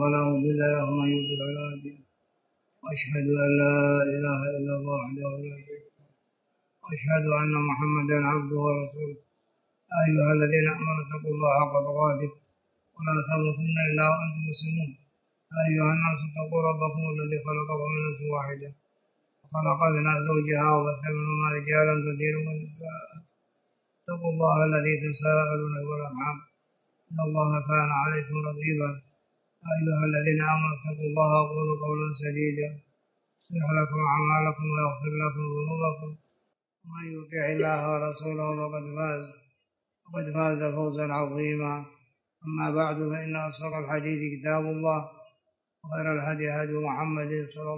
فلا مضل له ومن يضلل فلا هادي له وأشهد أن لا إله إلا الله وحده لا شريك له وأشهد أن محمدا عبده ورسوله أيها الذين آمنوا اتقوا الله حق تقاته ولا تموتن إلا وأنتم مسلمون أيها الناس اتقوا ربكم الذي خلقكم من نفس واحدة وخلق منها زوجها وبث منهما رجالا كثيرا ونساء اتقوا الله الذي تساءلون به والأرحام إن الله كان عليكم رقيبا أيها الذين آمنوا اتقوا الله وقولوا قولا سديدا يصلح لكم أعمالكم ويغفر لكم ذنوبكم ومن يطع الله ورسوله فقد فاز فوزا عظيما. أما بعد فإن أصدق الحديث كتاب الله وخير الهدي هدي محمد صلى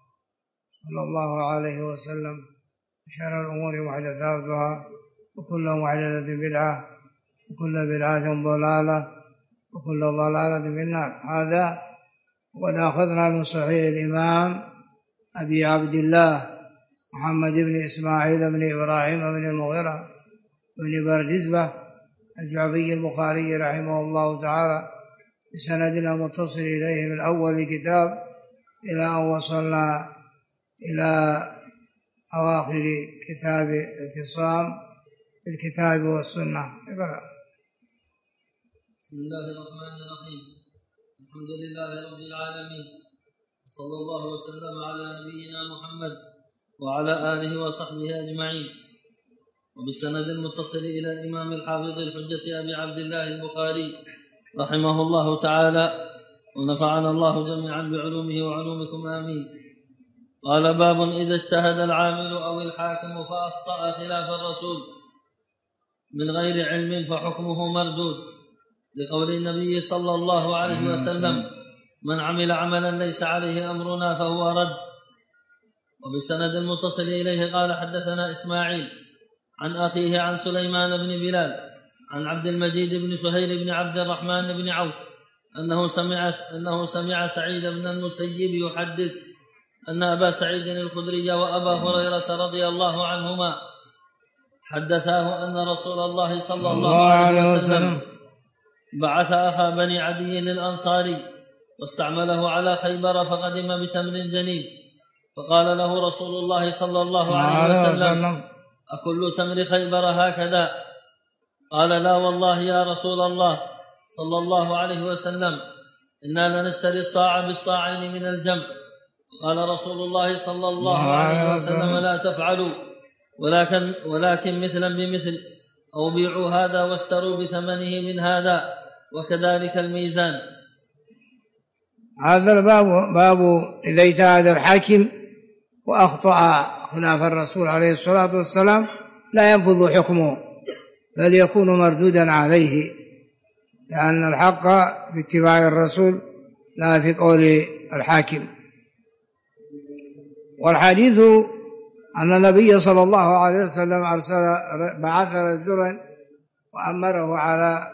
الله عليه وسلم وشر الأمور محدثاتها وكل محدثة بدعة وكل بدعة ضلالة وكل ضلالة في النار. هذا وقد أخذنا من صحيح الإمام أبي عبد الله محمد بن إسماعيل بن إبراهيم بن المغيرة بن بردزبة الجعفي البخاري رحمه الله تعالى بسندنا متصل إليه من أول الكتاب إلى أن وصلنا إلى أواخر كتاب اعتصام بالكتاب والسنة. اقرأ. بسم الله الرحمن الرحيم. الحمد لله رب العالمين وصلى الله وسلم على نبينا محمد وعلى آله وصحبه أجمعين. وبالسند المتصل إلى الإمام الحافظ الحجة أبي عبد الله البخاري رحمه الله تعالى ونفعنا الله جميعا بعلومه وعلومكم آمين. قال: باب إذا اجتهد العامل أو الحاكم فأخطأ خلاف الرسول من غير علم فحكمه مردود، لقول النبي صلى الله عليه وسلم: من عمل عملا ليس عليه أمرنا فهو رد. وبالسند المتصل إليه قال: حدثنا إسماعيل عن أخيه عن سليمان بن بلال عن عبد المجيد بن سهيل بن عبد الرحمن بن عوف أنه سمع سعيد بن المسيب يحدث أن أبا سعيد الخدري وأبا هريرة رضي الله عنهما حدثاه أن رسول الله صلى الله عليه وسلم بعث أخا بني عدي للأنصاري واستعمله على خيبر فقدم بتمر جنيب، فقال له رسول الله صلى الله عليه وسلم: أكل تمر خيبر هكذا؟ قال: لا والله يا رسول الله صلى الله عليه وسلم، إنا لنشتري الصاع بالصاعين من الجمع. قال رسول الله صلى الله عليه وسلم: لا تفعلوا، ولكن مثلا بمثل، أو بيعوا هذا واشتروا بثمنه من هذا، وكذلك الميزان. هذا باب إذا اجتهد الحاكم وأخطأ خلاف الرسول عليه الصلاة والسلام لا ينفذ حكمه بل يكون مردودا عليه، لأن الحق في اتباع الرسول لا في قول الحاكم. والحديث أن النبي صلى الله عليه وسلم بعث رجلا وأمره على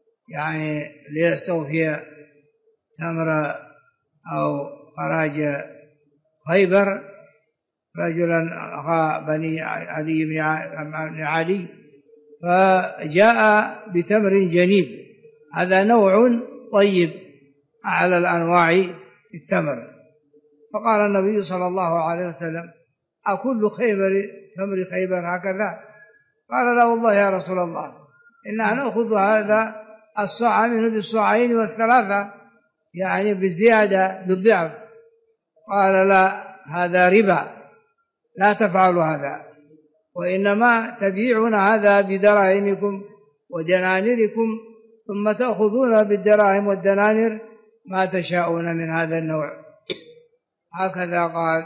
ليستوفي تمر أو خراج خيبر، رجلا أخا بني عدي بن عدي، فجاء بتمر جنيب، هذا نوع طيب على الأنواع التمر. فقال النبي صلى الله عليه وسلم: أكل تمر خيبر هكذا؟ قال: لا والله يا رسول الله، إننا نأخذ هذا الصاع منه بالصاعين والثلاثة، يعني بالزيادة بالضعف. قال: لا، هذا ربا، لا تفعلوا هذا، وإنما تبيعون هذا بدراهمكم ودنانيركم، ثم تأخذون بالدراهم والدنانير ما تشاءون من هذا النوع. هكذا قال،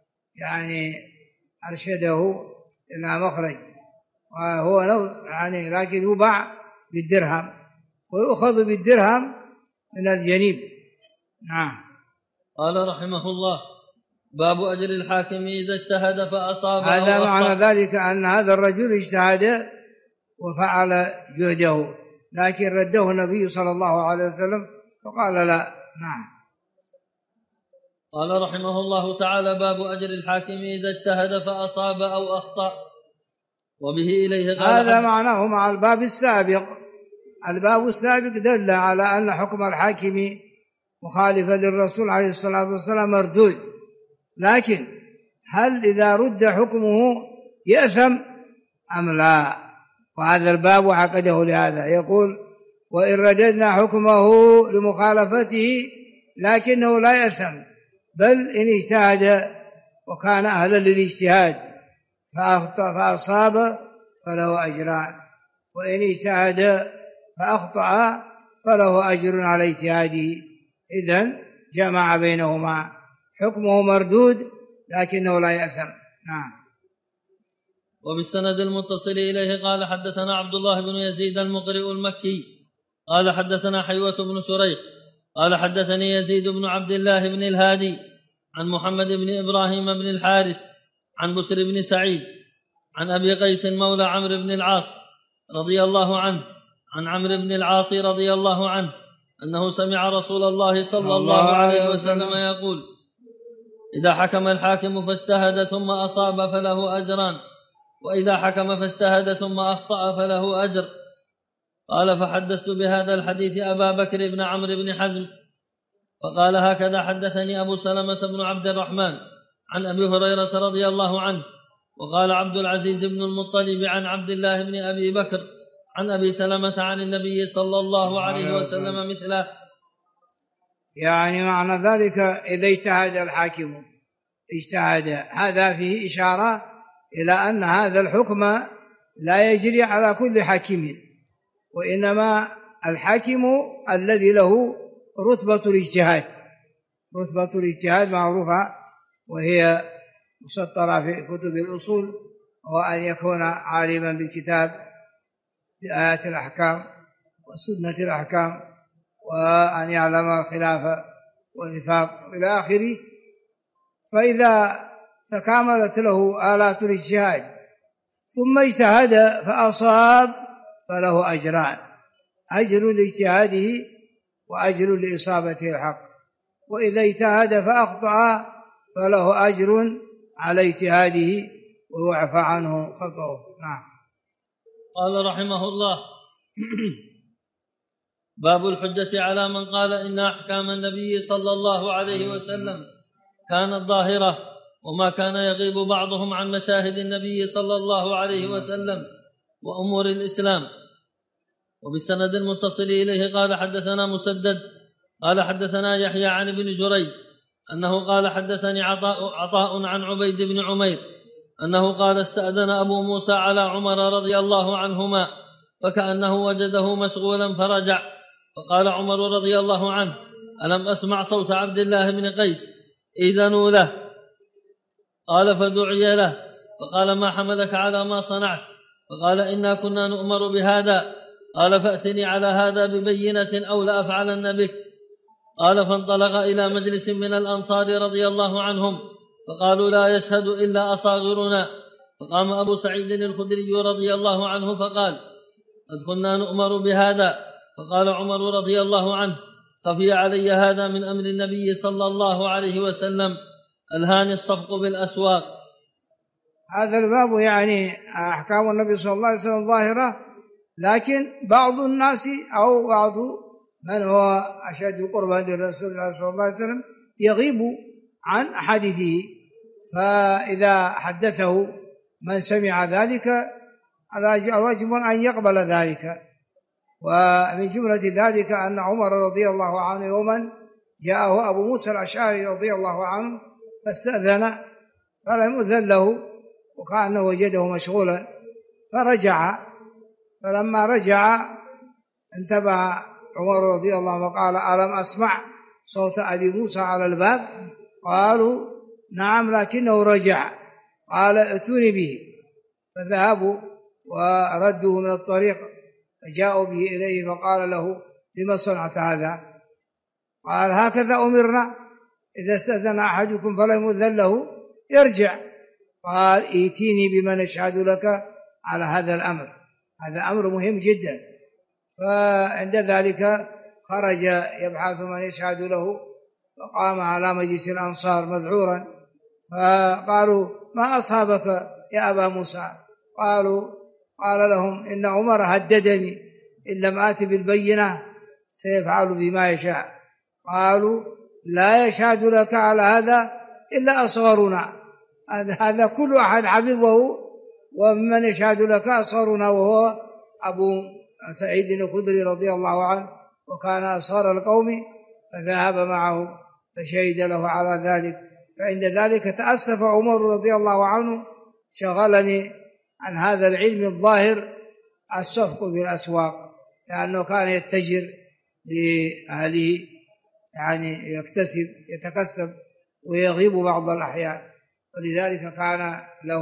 أرشده إلى مخرج، وهو لكن يباع بالدرهم ويؤخذ بالدرهم من الجنيب. نعم. قال رحمه الله: باب أجر الحاكم إذا اجتهد فأصاب. هذا معنى ذلك أن هذا الرجل اجتهد وفعل جهده، لكن رده النبي صلى الله عليه وسلم فقال: لا. نعم. قال رحمه الله تعالى: باب أجر الحاكم إذا اجتهد فأصاب أو أخطأ. وبه إليه قال: هذا معناه مع الباب السابق. الباب السابق دل على أن حكم الحاكم مخالفا للرسول عليه الصلاة والسلام مردود. لكن هل إذا رد حكمه يأثم أم لا؟ وهذا الباب عقده لهذا، يقول وإن رددنا حكمه لمخالفته لكنه لا يأثم، بل إن اجتهد وكان أهلا للاجتهاد فأصاب فله أجران، وإن اجتهد فأخطأ فله أجر على اجتهاده. إذن جمع بينهما، حكمه مردود لكنه لا يأثم. نعم. وبالسند المتصل إليه قال حدثنا عبد الله بن يزيد المقرئ المكي قال حدثنا حيوة بن شريح قال حدثني يزيد بن عبد الله بن الهادي عن محمد بن إبراهيم بن الحارث عن بسر بن سعيد عن أبي قيس مولى عمرو بن العاص رضي الله عنه عن عمرو بن العاص رضي الله عنه أنه سمع رسول الله صلى الله عليه وسلم يقول إذا حكم الحاكم فاجتهد ثم أصاب فله أجران، وإذا حكم فاجتهد ثم أخطأ فله أجر. قال فحدثت بهذا الحديث أبا بكر بن عمرو بن حزم فقال هكذا حدثني أبو سلمة بن عبد الرحمن عن أبي هريرة رضي الله عنه. وقال عبد العزيز بن المطلب عن عبد الله بن أبي بكر عن أبي سلمة عن النبي صلى الله عليه وسلم مثله. يعني معنى ذلك إذا اجتهد الحاكم هذا فيه إشارة إلى أن هذا الحكم لا يجري على كل حاكم، وإنما الحاكم الذي له رتبة الاجتهاد معروفة، وهي مسطرة في كتب الأصول، وأن يكون عالما بالكتاب بآيات الأحكام وسنة الأحكام، وأن يعلم الخلاف والنفاق إلى آخره. فإذا تكاملت له آلات الاجتهاد ثم اجتهد فأصاب فله أجران، أجر لاجتهاده وأجر لإصابته الحق، وإذا اجتهد فأخطأ فله أجر على اجتهاده ويعفى عنه خطأه. نعم. قال رحمه الله باب الحجة على من قال إن أحكام النبي صلى الله عليه وسلم كانت ظاهرة، وما كان يغيب بعضهم عن مشاهد النبي صلى الله عليه وسلم وأمور الإسلام. وبالسند المتصل إليه قال حدثنا مسدد قال حدثنا يحيى عن ابن جريج أنه قال حدثني عطاء عن عبيد بن عمير أنه قال استأذن أبو موسى على عمر رضي الله عنهما فكأنه وجده مشغولا فرجع، فقال عمر رضي الله عنه ألم أسمع صوت عبد الله بن قيس إذنوا له؟ قال فدعي له فقال ما حملك على ما صنعت؟ فقال إنا كنا نؤمر بهذا. قال فأتني على هذا ببينة أو لأفعلن بك. قال فانطلق إلى مجلس من الأنصار رضي الله عنهم فقالوا لا يشهد إلا أصاغرنا. فقام أبو سعيد الخدري رضي الله عنه فقال قد كنا نؤمر بهذا. فقال عمر رضي الله عنه خفي علي هذا من أمر النبي صلى الله عليه وسلم ألهاني الصفق بالأسواق. هذا الباب يعني أحكام النبي صلى الله عليه وسلم ظاهرة، لكن بعض الناس أو بعض من هو أشد قربا للرسول صلى الله عليه وسلم يغيب عن حديثه، فإذا حدثه من سمع ذلك واجب أن يقبل ذلك. ومن جملة ذلك أن عمر رضي الله عنه يوما جاءه أبو موسى الأشعري رضي الله عنه فاستأذن فلم يؤذن له وكأنه وجده مشغولا فرجع. فلما رجع انتبه عمر رضي الله عنه وقال ألم أسمع صوت أبي موسى على الباب؟ قالوا نعم لكنه رجع. قال ائتوني به. فذهبوا وردوه من الطريق فجاءوا به إليه فقال له لما صنعت هذا؟ قال هكذا أمرنا إذا استأذن أحدكم فلم يؤذن له يرجع. قال ائتيني بمن يشهد لك على هذا الأمر، هذا أمر مهم جدا. فعند ذلك خرج يبحث من يشهد له فقام على مجلس الأنصار مذعورا فقالوا ما أصابك يا أبا موسى؟ قال لهم إن عمر هددني إن لم آت بالبينة سيفعل بما يشاء. قالوا لا يشهد لك على هذا إلا أصغرنا، هذا كل أحد حفظه، ومن يشهد لك أصغرنا وهو أبو سعيد الخدري رضي الله عنه، وكان أصغر القوم فذهب معه فشهد له على ذلك. فعند ذلك تأسف عمر رضي الله عنه، شغلني عن هذا العلم الظاهر الصفق في الأسواق، لأنه كان يتجر لأهله، يعني يتكسب ويغيب بعض الأحيان، ولذلك كان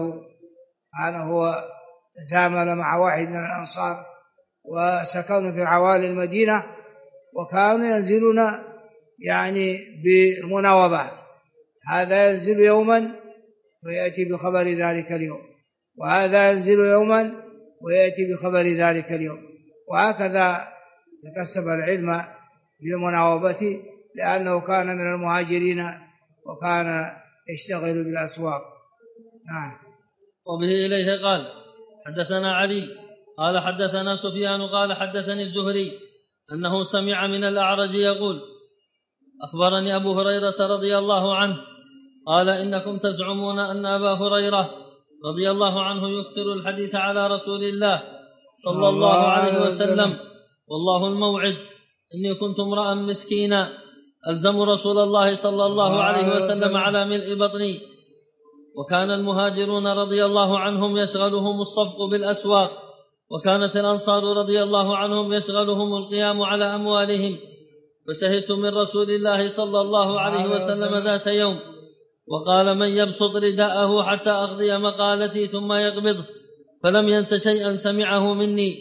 هو زامل مع واحد من الأنصار وسكنوا في عوالي المدينة، وكانوا ينزلون يعني بالمناوبة، هذا ينزل يوما ويأتي بخبر ذلك اليوم، وهذا ينزل يوما ويأتي بخبر ذلك اليوم، وهكذا تكسب العلم بالمناوبة، لأنه كان من المهاجرين وكان يشتغل بالأسواق. نعم. وبه إليه قال حدثنا علي قال حدثنا سفيان قال حدثني الزهري أنه سمع من الأعرج يقول أخبرني أبو هريرة رضي الله عنه قال إنكم تزعمون أن أبا هريرة رضي الله عنه يكثر الحديث على رسول الله صلى الله عليه وسلم، والله الموعد، إني كنت امرأ مسكينا ألزم رسول الله صلى الله عليه وسلم على ملء بطني، وكان المهاجرون رضي الله عنهم يشغلهم الصفق بالأسواق، وكانت الأنصار رضي الله عنهم يشغلهم القيام على أموالهم. فشهدت من رسول الله صلى الله عليه وسلم ذات يوم وقال من يبسط رداءه حتى أقضي مقالتي ثم يقبضه، فلم ينس شيئا سمعه مني.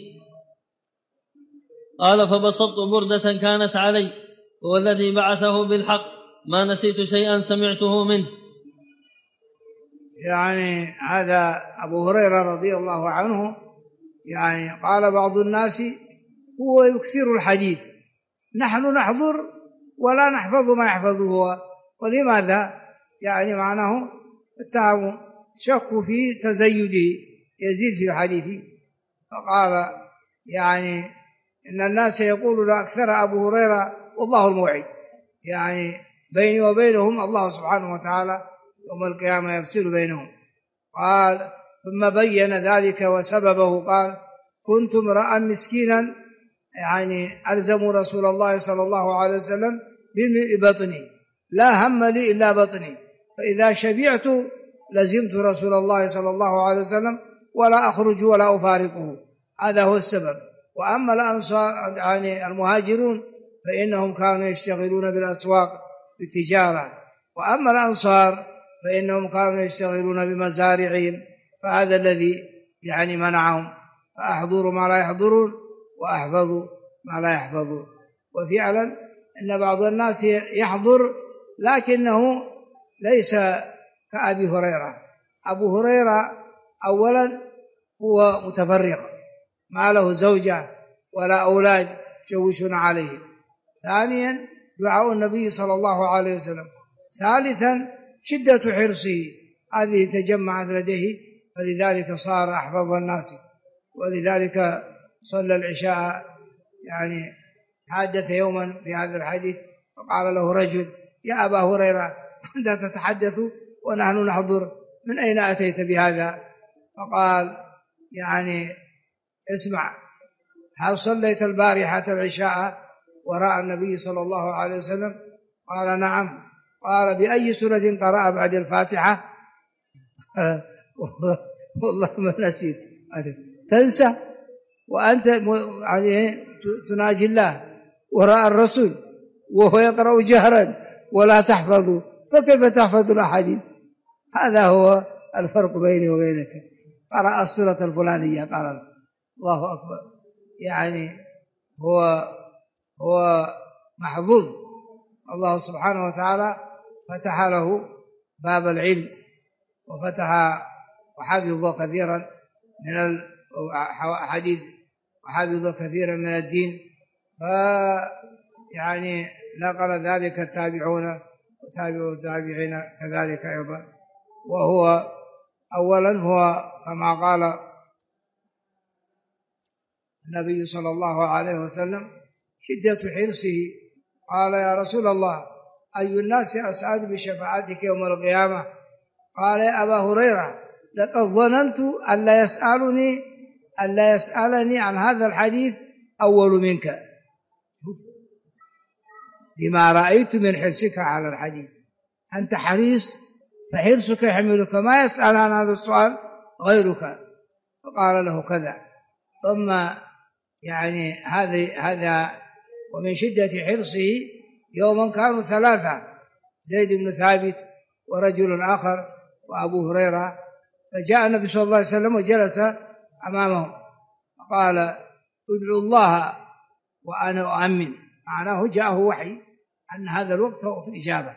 قال فبسطت بردة كانت علي، والذي بعثه بالحق ما نسيت شيئا سمعته منه. يعني هذا أبو هريرة رضي الله عنه، يعني قال بعض الناس هو يكثر الحديث، نحن نحضر ولا نحفظ ما يحفظه هو، ولماذا؟ يعني معناه اتهموا شك في تزيده، يزيد في الحديث. فقال يعني إن الناس يقولون أكثر أبو هريرة والله الموعد، يعني بيني وبينهم الله سبحانه وتعالى يوم القيامة يفصل بينهم. قال ثم بين ذلك وسببه، قال كنت امرأ مسكينا، يعني ألزم رسول الله صلى الله عليه وسلم ببطني، لا هم لي إلا بطني، فإذا شبعت لزمت رسول الله صلى الله عليه وسلم ولا أخرج ولا أفارقه، هذا هو السبب. وأما الأنصار يعني المهاجرون فإنهم كانوا يشتغلون بالأسواق بالتجارة، وأما الأنصار فإنهم كانوا يشتغلون بمزارعهم، فهذا الذي يعني منعهم، فأحضروا ما لا يحضرون وأحفظوا ما لا يحفظون. وفعلا إن بعض الناس يحضر لكنه ليس كأبي هريرة. أبو هريرة أولا هو متفرغ، ما له زوجة ولا أولاد يشوشون عليه. ثانيا دعاء النبي صلى الله عليه وسلم. ثالثا شدة حرصه، هذه تجمعت لديه، فلذلك صار أحفظ الناس. ولذلك صلى العشاء، يعني تحدث يوما بهذا الحديث فقال له رجل يا أبا هريرة أنت تتحدث ونحن نحضر، من أين أتيت بهذا؟ فقال يعني اسمع، هل صليت البارحة العشاء وراء النبي صلى الله عليه وسلم؟ قال نعم. قال بأي سورة قرأ بعد الفاتحة؟ والله ما نسيت. تنسى وأنت تناجي الله وراء الرسول وهو يقرأ جهرا ولا تحفظ، فكيف تحفظ الأحاديث؟ هذا هو الفرق بيني وبينك. قرأ السورة الفلانية، قال الله أكبر، يعني هو محظوظ. الله سبحانه وتعالى فتح له باب العلم وفتح وحفظ كثيرا من الحديث وحفظ كثيرا من الدين، يعني نقل ذلك التابعون وتابعوا التابعين كذلك أيضا. وهو أولا هو كما قال النبي صلى الله عليه وسلم شدة حرصه قال يا رسول الله أي الناس أسعد بشفاعتك يوم القيامة؟ قال يا أبا هريرة لقد ظننت ألا يسألني عن هذا الحديث أول منك. شوف لما رأيت من حرصك على الحديث، أنت حريص فحرصك يحملك ما يسأل عن هذا السؤال غيرك. فقال له كذا. ثم يعني هذا ومن شدة حرصه يوما كانوا ثلاثة، زيد بن ثابت ورجل آخر وأبو هريرة، فجاء النبي صلى الله عليه وسلم وجلس أمامهم فقال ادعوا الله وأنا أؤمن، معناه جاءه وحي أن هذا الوقت وقت إجابة.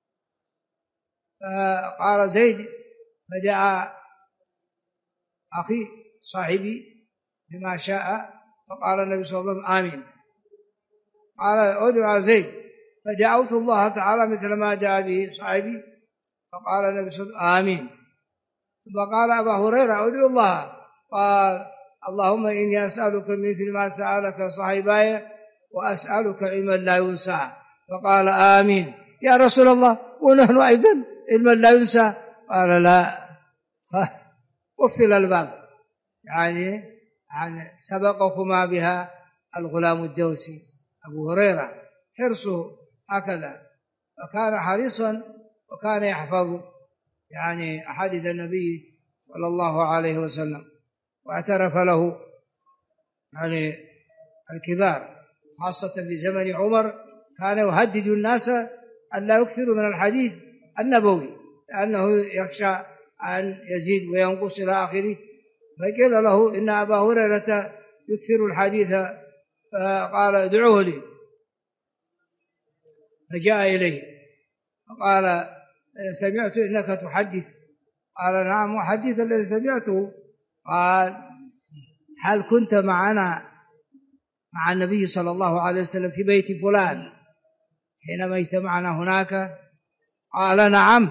فقال زيد فدعا أخي صاحبي بما شاء، فقال النبي صلى الله عليه وسلم آمين. قال ادعو زيد، فدعوت الله تعالى مثل ما دعا به صاحبي، فقال النبي صلى الله عليه وسلم آمين. ثم قال أبا هريرة ادعو الله، قال اللهم إني أسألك مثل ما سألك صاحباي وأسألك علما لا ينسى، فقال آمين. يا رسول الله ونحن أيضا علما لا ينسى؟ قال لا. وفل الباب، يعني سبقكما بها الغلام الدوسي أبو هريرة، حرصه هكذا، وكان حريصا وكان يحفظ يعني أحاديث النبي صلى الله عليه وسلم. واعترف له يعني الكبار خاصة في زمن عمر، كان يهدد الناس أن لا يكثروا من الحديث النبوي لأنه يخشى أن يزيد وينقص إلى آخره، فقيل له إن أبا هريرة يكثر الحديث، فقال ادعوه لي، فجاء إليه فقال سمعت إنك تحدث. قال نعم أحدث الذي سمعته. قال هل كنت معنا مع النبي صلى الله عليه وسلم في بيت فلان حينما اجتمعنا هناك؟ قال نعم.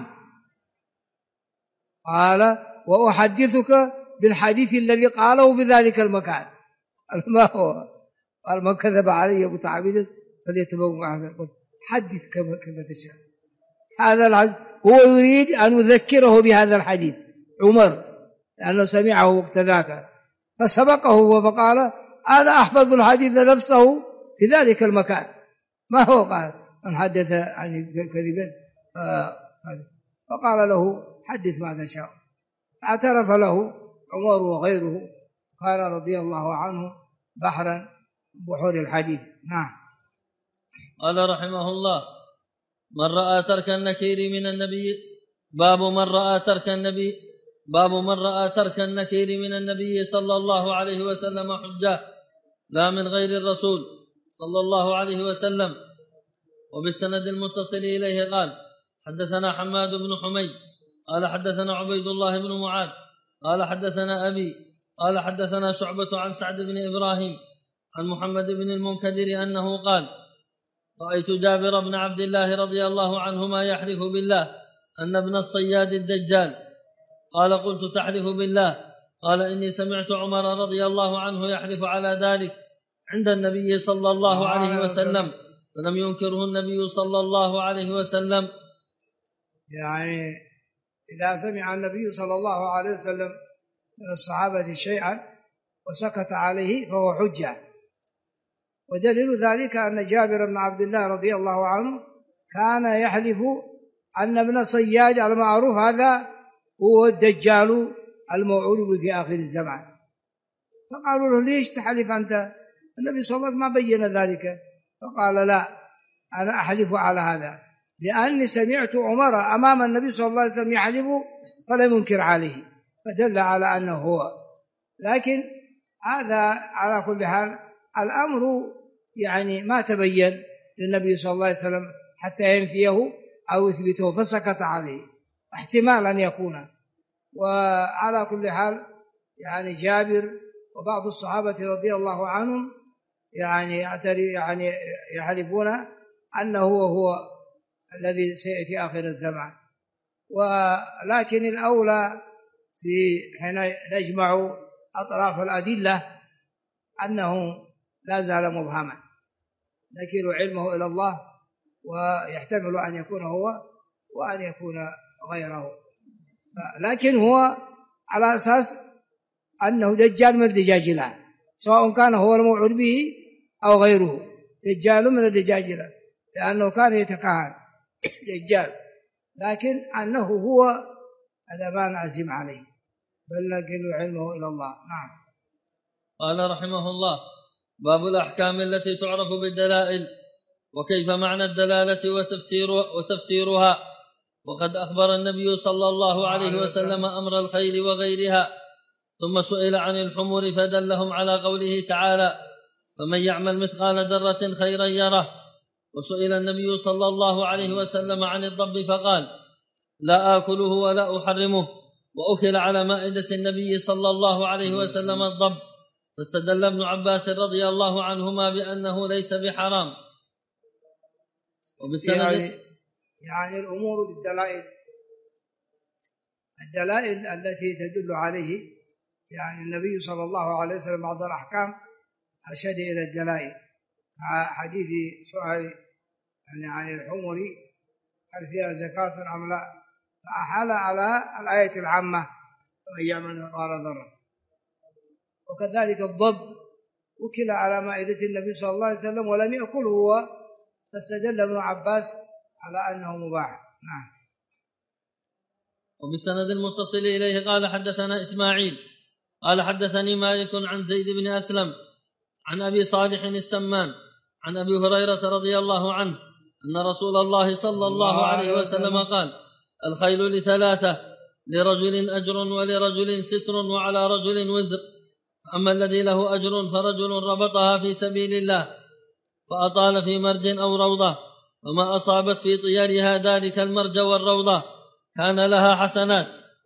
قال وأحدثك بالحديث الذي قاله بذلك المكان. قال ما هو؟ قال من كذب علي متعمدا فليتبوأ مقعده. حدث كما تشاء. هذا الحديث هو يريد أن يذكره بهذا الحديث عمر لأنه سمعه وقت ذاك، فسبقه فقال أنا أحفظ الحديث نفسه في ذلك المكان. ما هو؟ قال من حدث عن كذبا فقال له حدث ما تشاء. اعترف له عمر وغيره، قال رضي الله عنه بحرا بحور الحديث. نعم. قال رحمه الله من رأى ترك النكير من النبي باب من رأى ترك النكير من النبي صلى الله عليه وسلم حجة لا من غير الرسول صلى الله عليه وسلم. وبالسند المتصل إليه قال حدثنا حماد بن حميد قال حدثنا عبيد الله بن معاذ قال حدثنا أبي قال حدثنا شعبة عن سعد بن إبراهيم عن محمد بن المنكدر أنه قال رأيت جابر بن عبد الله رضي الله عنهما يحلف بالله أن ابن الصياد الدجال. قال قلت تحلف بالله؟ قال إني سمعت عمر رضي الله عنه يحلف على ذلك عند النبي صلى الله عليه وسلم فلم ينكره النبي صلى الله عليه وسلم. يعني إذا سمع النبي صلى الله عليه وسلم من الصحابة شيئا وسكت عليه فهو حجة. ودليل ذلك أن جابر بن عبد الله رضي الله عنه كان يحلف أن ابن صياد المعروف هذا هو الدجال الموعود في آخر الزمان. فقالوا له ليش تحلف أنت؟ النبي صلى الله عليه وسلم ما بين ذلك. فقال لا أنا أحلف على هذا لأني سمعت عمر أمام النبي صلى الله عليه وسلم يحلف فلم ينكر عليه، فدل على أنه هو. لكن هذا على كل حال الأمر يعني ما تبين للنبي صلى الله عليه وسلم حتى ينفيه أو يثبته فسكت عليه، احتمال أن يكون. وعلى كل حال يعني جابر وبعض الصحابة رضي الله عنهم يعني يحلفون أنه هو الذي سيأتي آخر الزمان. ولكن الأولى في حين نجمع أطراف الأدلة أنه لا زال مبهما، نكل علمه إلى الله، ويحتمل أن يكون هو وأن يكون غيره، لكن هو على أساس أنه دجال من الدجاجلة، سواء كان هو الموعود به أو غيره، دجال من الدجاجلة، لأنه كان يتكهن دجال، لكن أنه هو هذا ما نعزم عليه، بل نكل علمه إلى الله. نعم. قال رحمه الله: باب الأحكام التي تعرف بالدلائل، وكيف معنى الدلالة وتفسيرها. وقد أخبر النبي صلى الله عليه وسلم أمر الخيل وغيرها، ثم سئل عن الحمر فدلهم على قوله تعالى: فمن يعمل مثقال ذرة خيرا يره. وسئل النبي صلى الله عليه وسلم عن الضب فقال: لا آكله ولا أحرمه. وأكل على مائدة النبي صلى الله عليه وسلم الضب، فاستدل ابن عباس رضي الله عنهما بأنه ليس بحرام. يعني الأمور بالدلائل، الدلائل التي تدل عليه، يعني النبي صلى الله عليه وسلم بعض الأحكام أرشد إلى الدلائل، حديث سؤال يعني عن الحمر هل فيها زكاة أم لا، فأحال على الآية العامة ومن يعمل مثقال ذرة. وكذلك الضب وكل على مائدة النبي صلى الله عليه وسلم ولم يأكله هو، فاستدل ابن عباس على أنه مباح. نعم. وبالسند المتصل إليه قال حدثنا إسماعيل قال حدثني مالك عن زيد بن أسلم عن أبي صالح السمان عن أبي هريرة رضي الله عنه أن رسول الله صلى الله عليه وسلم قال: الخيل لثلاثة، لرجل أجر ولرجل ستر وعلى رجل وزر. أما الذي له أجر فرجل ربطها في سبيل الله فأطال في مرج أو روضة، وما أصابت في طيارها ذلك المرج والروضة كان لها حسنات،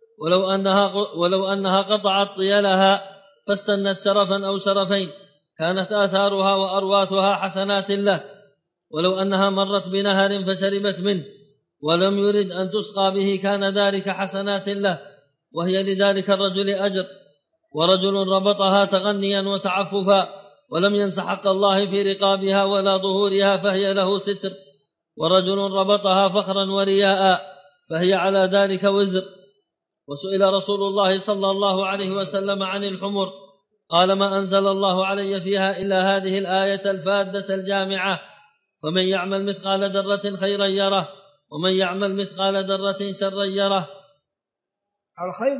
ولو أنها قطعت طيالها فاستنت شرفا أو شرفين كانت آثارها وأرواتها حسنات له، ولو أنها مرت بنهر فشربت منه ولم يرد أن تسقى به كان ذلك حسنات له، وهي لذلك الرجل أجر. ورجل ربطها تغنيا وتعففا ولم ينس حق الله في رقابها ولا ظهورها فهي له ستر. ورجل ربطها فخرا ورياء فهي على ذلك وزر. وسئل رسول الله صلى الله عليه وسلم عن الحمر قال: ما أنزل الله علي فيها إلا هذه الآية الفادة الجامعة: فمن يعمل مثقال ذرة خيرا يره، ومن يعمل مثقال ذرة شرا يره. الخير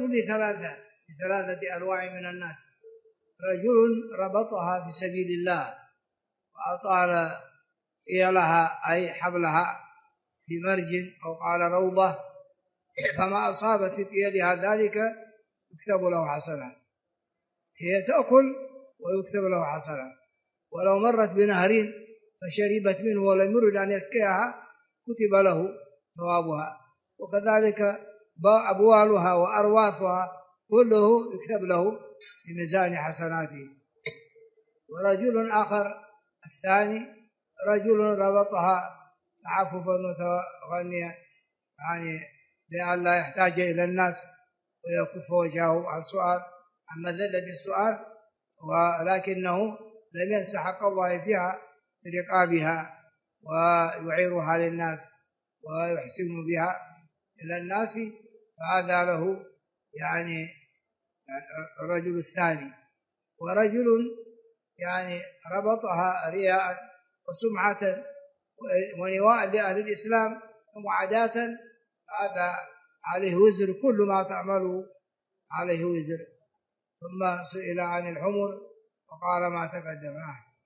لثلاثة أنواع من الناس: رجل ربطها في سبيل الله وأطال طيلها أي حبلها في مرج أو قال روضة، فما أصابت في طيلها ذلك يكتب له حسنات، هي تأكل ويكتب له حسنات. ولو مرت بنهر فشربت منه ولم يرد أن يسقيها كتب له ثوابها، وكذلك أبوالها وأرواثها كله يكتب له في ميزان حسناته. ورجل آخر الثاني رجل ربطها تعففا وتغنيا، يعني لئلا يحتاج إلى الناس ويكف وجهه عن سؤال عن مذلة السؤال، ولكنه لم ينس حق الله فيها برقابها ويعيرها للناس ويحسن بها إلى الناس، فهذا له يعني الرجل الثاني. ورجل يعني ربطها رياء وسمعة ونواء لأهل الإسلام ومعاداة، هذا عليه وزر، كل ما تعمله عليه وزر. ثم سئل عن الحمر وقال ما تقدم.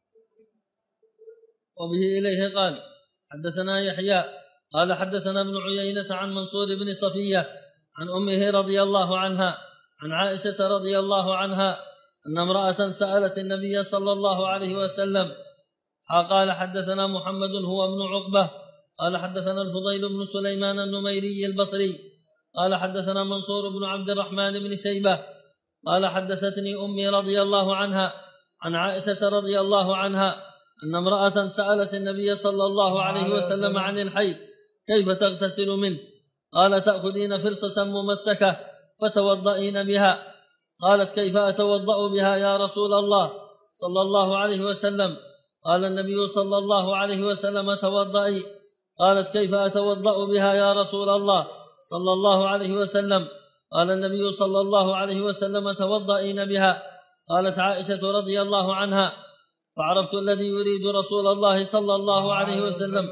وبه إليه قال: حدثنا يحيى قال حدثنا ابن عيينة عن منصور بن صفية عن أمه رضي الله عنها عن عائشة رضي الله عنها أن امرأة سألت النبي صلى الله عليه وسلم. قال حدثنا محمد هو ابن عقبة قال حدثنا الفضيل بن سليمان النميري البصري قال حدثنا منصور بن عبد الرحمن بن شيبة قال حدثتني أمي رضي الله عنها عن عائشة رضي الله عنها أن امرأة سألت النبي صلى الله عليه وسلم عن الحيض كيف تغتسل منه؟ قال: تأخذين فرصة ممسكة فتوضئين بها. قالت: كيف أتوضأ بها يا رسول الله صلى الله عليه وسلم؟ قال النبي صلى الله عليه وسلم توضئي. قالت كيف أتوضأ بها يا رسول الله صلى الله عليه وسلم؟ قال النبي صلى الله عليه وسلم توضئين بها. قالت عائشة رضي الله عنها فعرفت الذي يريد رسول الله صلى الله عليه وسلم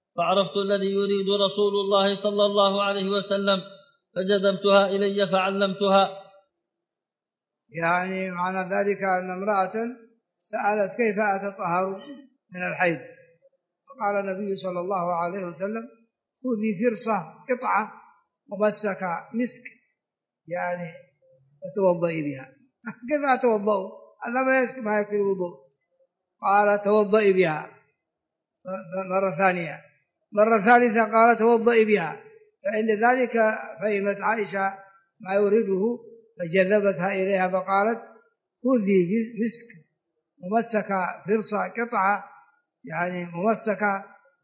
فجذبتها إلي فعلمتها. يعني معنى ذلك أن امرأة سألت كيف أتطهر من الحيض، فقال النبي صلى الله عليه وسلم خذي فرصة قطعة ممسكة مسك يعني فتوضئي بها. كيف أتوضأ؟ هذا ما يكفي الوضوء. قال توضئي بها مرة ثانية، مرة ثالثة قال توضئي بها. فعند ذلك فهمت عائشة ما يريده فجذبتها إليها فقالت خذي مسك ممسكة فرصة قطعة يعني ممسكة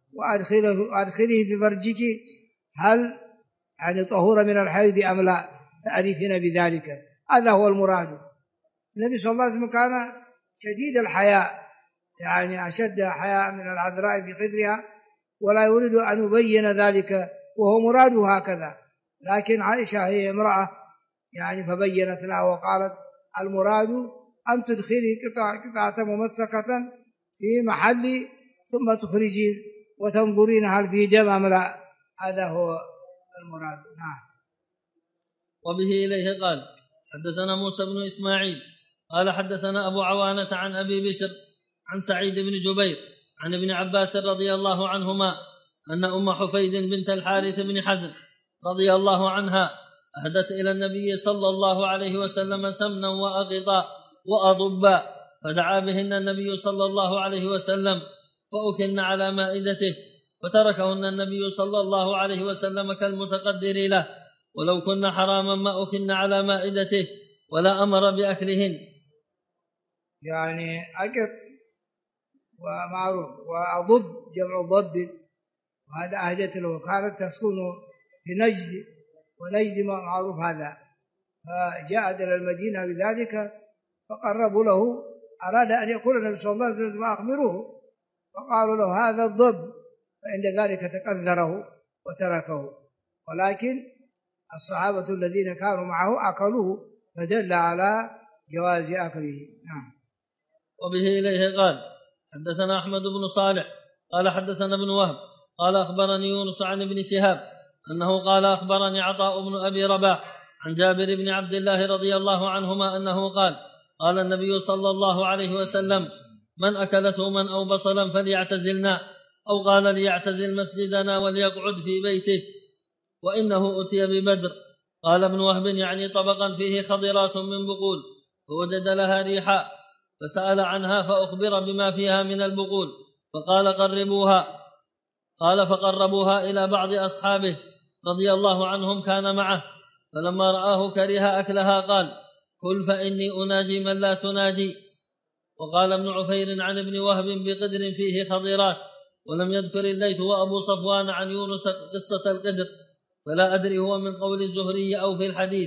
وأدخله في فرجك، هل يعني طهور من الحيض أم لا؟ تعرفين بذلك. هذا هو المراد. النبي صلى الله عليه وسلم كان شديد الحياء، يعني أشد حياء من العذراء في خدرها، ولا يريد أن يبين ذلك، وهو مراده هكذا. لكن عائشة هي امرأة يعني فبينت لها وقالت المراد أن تدخلي قطعة ممسكة في محل ثم تخرجين وتنظرين هل في دم أم لا. هذا هو المراد. نعم. وبه إليه قال حدثنا موسى بن إسماعيل قال حدثنا أبو عوانة عن أبي بشر عن سعيد بن جبير عن ابن عباس رضي الله عنهما أن أم حفيد بنت الحارث بن حزم رضي الله عنها أهدت إلى النبي صلى الله عليه وسلم سمنا وأغطاء وأضبا، فدعا بهن النبي صلى الله عليه وسلم فأكلن على مائدته، فتركهن النبي صلى الله عليه وسلم كالمتقدر له، ولو كن حراما ما أكلن على مائدته ولا أمر بأكلهن. يعني أكل ومعروف، وأضب جمع ضب، وهذا أهدت له. كانت تسكن في نجد، ونجد معروف هذا، فجاءت إلى المدينة بذلك فقربوا له، أراد أن يأكل النبي صلى الله عليه وسلم فأخبروه، فقالوا له هذا الضب، فعند ذلك تكذره وتركه. ولكن الصحابة الذين كانوا معه أكلوه، فدل على جواز أكله. نعم. وبه إليه قال حدثنا أحمد بن صالح قال حدثنا ابن وهب قال أخبرني يونس عن ابن شهاب أنه قال أخبرني عطاء بن أبي رباح عن جابر بن عبد الله رضي الله عنهما أنه قال قال النبي صلى الله عليه وسلم من أكل ثوما أو بصلا فليعتزلنا، أو قال ليعتزل مسجدنا وليقعد في بيته، وإنه أتي ببدر. قال ابن وهب يعني طبقا فيه خضرات من بقول، فوجد لها ريحا فسأل عنها فأخبر بما فيها من البقول، فقال قربوها. قال فقربوها إلى بعض أصحابه رضي الله عنهم كان معه، فلما رآه كره أكلها قال كل فإني أناجي من لا تناجي. وقال ابن عفير عن ابن وهب بقدر فيه خضرات، ولم يذكر الليث وأبو صفوان عن يونس قصة القدر، فلا أدري هو من قول الزهري أو في الحديث.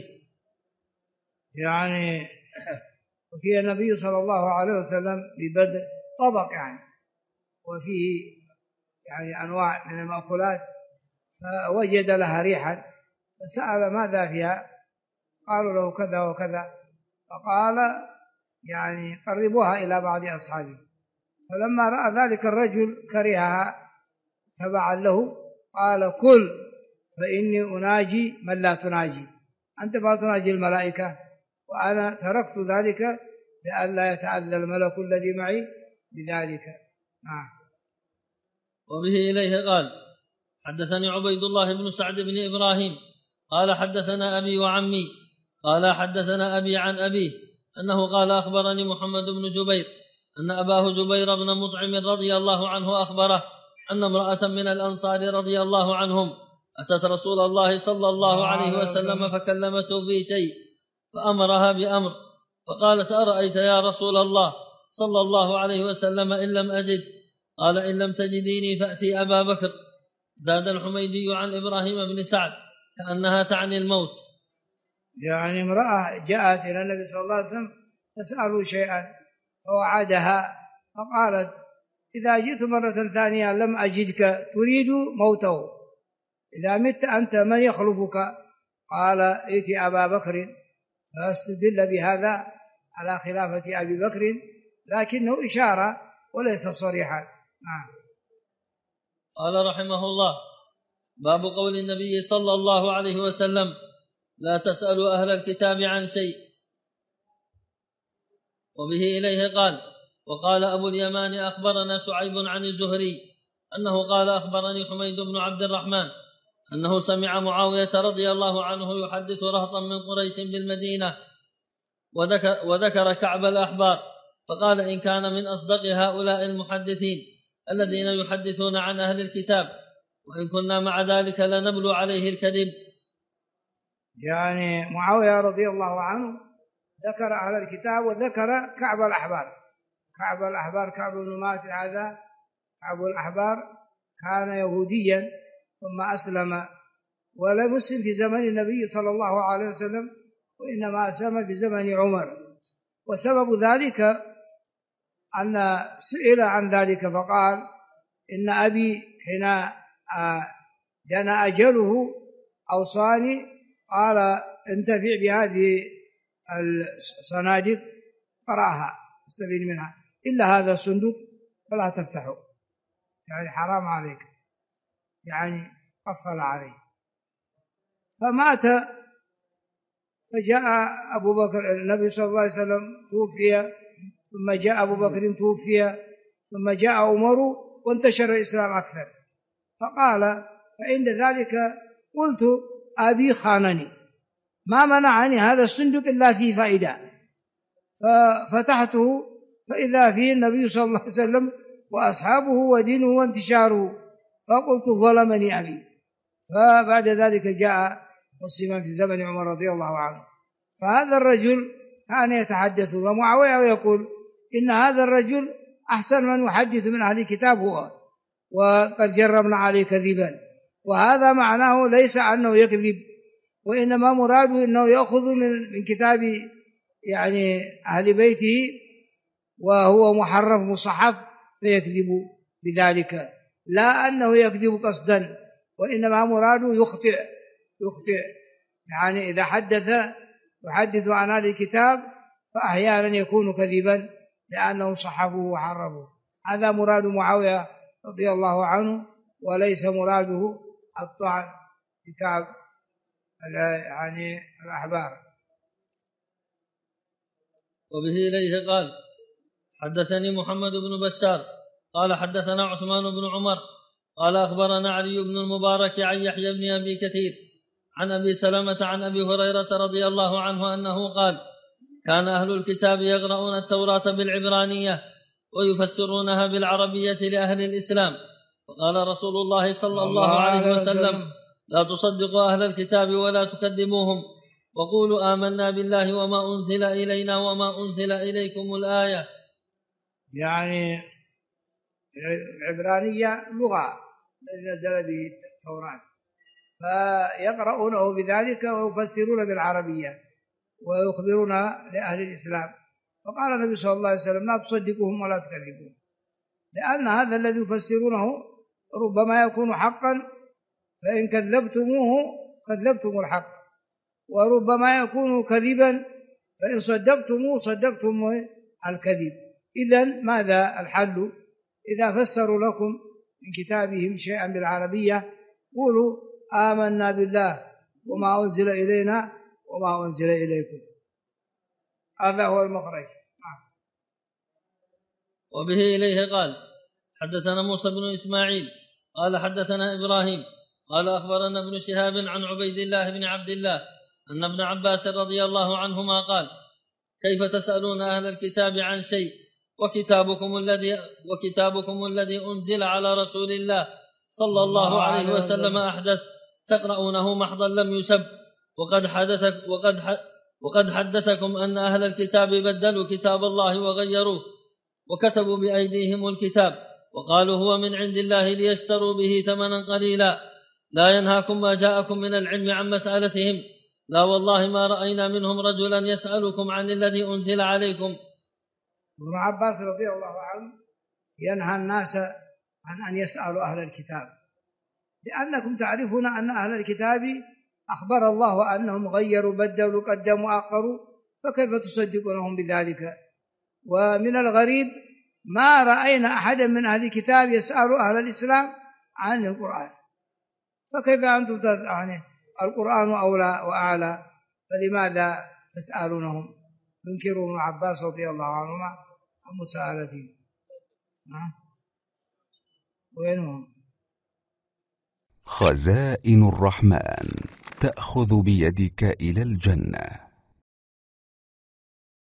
يعني وفي النبي صلى الله عليه وسلم ببدر طبق يعني، وفيه يعني أنواع من المأكولات، فوجد لها ريحا فسأل ماذا فيها، قالوا له كذا وكذا، فقال يعني قربوها إلى بعض أصحابه. فلما رأى ذلك الرجل كرهها تبعا له قال كل فإني أناجي من لا تناجي، أنت ما تناجي الملائكة، وأنا تركت ذلك لئلا يتأذى الملك الذي معي بذلك. وبه إليه قال حدثني عبيد الله بن سعد بن إبراهيم قال حدثنا أبي وعمي قال حدثنا أبي عن أبيه أنه قال أخبرني محمد بن جبير أن أباه جبير بن مطعم رضي الله عنه أخبره أن امرأة من الأنصار رضي الله عنهم أتت رسول الله صلى الله عليه وسلم فكلمته في شيء فأمرها بأمر، فقالت أرأيت يا رسول الله صلى الله عليه وسلم إن لم أجد؟ قال إن لم تجديني فأتي أبا بكر. زاد الحميدي عن إبراهيم بن سعد كأنها تعني الموت. يعني امرأة جاءت إلى النبي صلى الله عليه وسلم تسأل شيئا فوعدها، فقالت إذا جئت مرة ثانية لم أجدك تريد موته، إذا مت أنت من يخلفك؟ قال ائت أبا بكر، فاستدل بهذا على خلافة أبي بكر، لكنه إشارة وليس صريحا. نعم. قال رحمه الله: باب قول النبي صلى الله عليه وسلم: لا تسألوا أهل الكتاب عن شيء. وبه إليه قال: وقال أبو اليمان أخبرنا شعيب عن الزهري أنه قال: أخبرني حميد بن عبد الرحمن أنه سمع معاوية رضي الله عنه يحدث رهطا من قريش بالمدينة، وذكر كعب الأحبار، فقال: إن كان من أصدق هؤلاء المحدثين الذين يحدثون عن أهل الكتاب، وإن كنا مع ذلك لنبلو عليه الكذب. يعني معاوية رضي الله عنه ذكر أهل الكتاب وذكر كعب الأحبار. كعب بن مالك هذا كعب الأحبار كان يهوديا ثم أسلم، ولم يسلم في زمن النبي صلى الله عليه وسلم، وإنما أسلم في زمن عمر. وسبب ذلك أن سئل عن ذلك فقال: إن أبي حين جنى أجله أوصاني، قال: انتفع بهذه الصناديق، قرأها استفيد منها، إلا هذا الصندوق فلا تفتحه، يعني حرام عليك، يعني قفل عليه. فمات، فجاء أبو بكر، النبي صلى الله عليه وسلم توفي، ثم جاء أبو بكر توفي، ثم جاء عمر، وانتشر الإسلام أكثر. فقال: فعند ذلك قلت: أبي خانني، ما منعني هذا الصندوق إلا فيه فائدة. ففتحته فإذا فيه النبي صلى الله عليه وسلم وأصحابه ودينه وانتشاره، فقلت: ظلمني أبي. فبعد ذلك جاء مسلما في زمن عمر رضي الله عنه. فهذا الرجل كان يتحدث، ومعاوية يقول: إن هذا الرجل أحسن من يحدث من أهل الكتاب هو، وقد جربنا عليه كذبا. وهذا معناه ليس أنه يكذب، وإنما مراده أنه يأخذ من كتاب يعني أهل بيته، وهو محرف مصحف، فيكذب بذلك، لا أنه يكذب قصدا، وإنما مراده يخطئ. يعني إذا يحدث عن أهل الكتاب فأحيانا يكون كذبا لأنهم صحفوه وحرفوه. هذا مراد معاوية رضي الله عنه، وليس مراده الطعن بكعب يعني الأحبار. وبه إليه قال: حدثني محمد بن بشار قال حدثنا عثمان بن عمر قال أخبرنا علي بن المبارك عن يحيى بن أبي كثير عن أبي سلمة عن أبي هريرة رضي الله عنه أنه قال: كان أهل الكتاب يقرؤون التوراة بالعبرانية ويفسرونها بالعربية لأهل الإسلام، فقال رسول الله صلى الله عليه وسلم: لا تصدقوا أهل الكتاب ولا تكذبوهم، وقولوا آمنا بالله وما أنزل إلينا وما أنزل إليكم الآية. يعني العبرانية لغة الذي نزل به التوراة، فيقرؤونه بذلك ويفسرون بالعربية ويخبرون لأهل الإسلام. فقال النبي صلى الله عليه وسلم: لا تصدقوهم ولا تكذبوهم، لأن هذا الذي يفسرونه ربما يكون حقا، فإن كذبتموه كذبتم الحق، وربما يكون كذبا، فإن صدقتموه صدقتم الكذب. إذن ماذا الحل؟ إذا فسروا لكم من كتابهم شيئا بالعربية قولوا آمنا بالله وما أنزل إلينا وما أنزل إليكم، هذا هو المخرج. وبه إليه قال: حدثنا موسى بن إسماعيل قال حدثنا إبراهيم قال أخبرنا ابن شهاب عن عبيد الله بن عبد الله أن ابن عباس رضي الله عنهما قال: كيف تسألون أهل الكتاب عن شيء وكتابكم الذي أنزل على رسول الله صلى الله عليه وسلم أحدث، تقرؤونه محضا لم يسب، وقد حدثكم أن أهل الكتاب بدلوا كتاب الله وغيروه وكتبوا بأيديهم الكتاب وقالوا هو من عند الله ليشتروا به ثمنا قليلا، لا ينهاكم ما جاءكم من العلم عن مسألتهم، لا والله ما رأينا منهم رجلا يسألكم عن الذي أنزل عليكم. ابن عباس رضي الله عنه ينهى الناس عن أن يسألوا أهل الكتاب، لأنكم تعرفون أن أهل الكتاب أخبر الله أنهم غيروا بدلوا قدموا آخروا، فكيف تصدقونهم بذلك؟ ومن الغريب ما رأينا أحدا من أهل الكتاب يسأل أهل الإسلام عن القرآن، فكيف أنتم تسألون؟ القرآن أولى وأعلى، فلماذا تسألونهم؟ ينكروا ابن عباس رضي الله عنهما عن مسألته. وينهم؟ خزائن الرحمن تأخذ بيدك إلى الجنة.